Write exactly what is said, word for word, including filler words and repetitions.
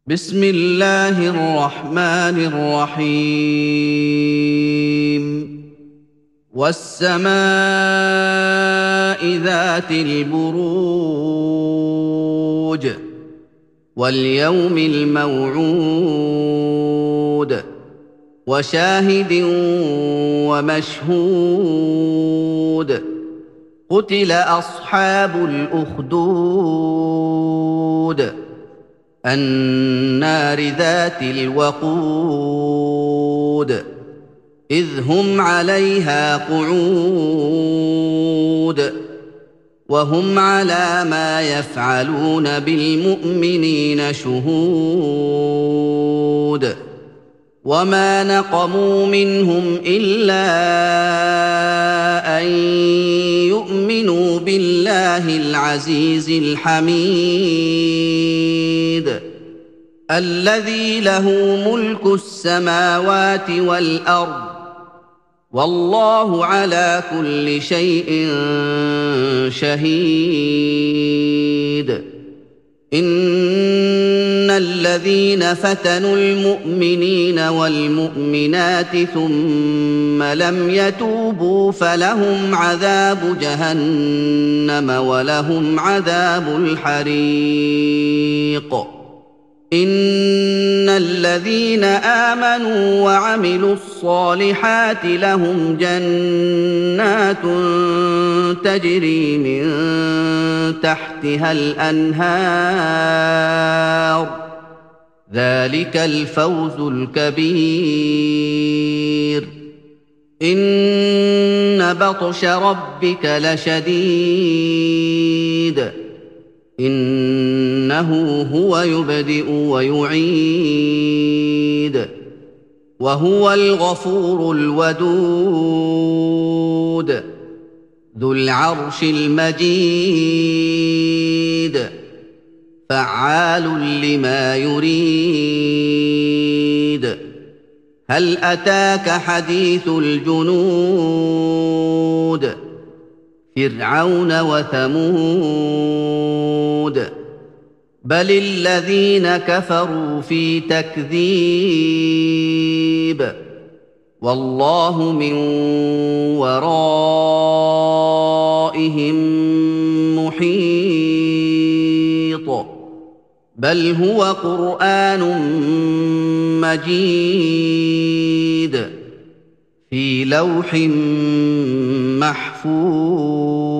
بسم الله الرحمن الرحيم والسماء ذات البروج واليوم الموعود وشاهد ومشهود قتل أصحاب الأخدود النار ذات الوقود إذ هم عليها قعود وهم على ما يفعلون بالمؤمنين شهود وما نقموا منهم إلا أن يؤمنوا بالله العزيز الحميد الذي له ملك السماوات والأرض والله على كل شيء شهيد إن الذين فتنوا المؤمنين والمؤمنات ثم لم يتوبوا فلهم عذاب جهنم ولهم عذاب الحريق إن الذين آمنوا وعملوا الصالحات لهم جنات تجري من تحتها الأنهار ذلك الفوز الكبير إن بطش ربك لشديد إنه هو يبدئ ويعيد وهو الغفور الودود ذو العرش المجيد فعال لما يريد هل أتاك حديث الجنود فرعون وثمود بل الذين كفروا في تكذيب والله من ورائهم محيط بل هو قرآن مجيد في لوح محفوظ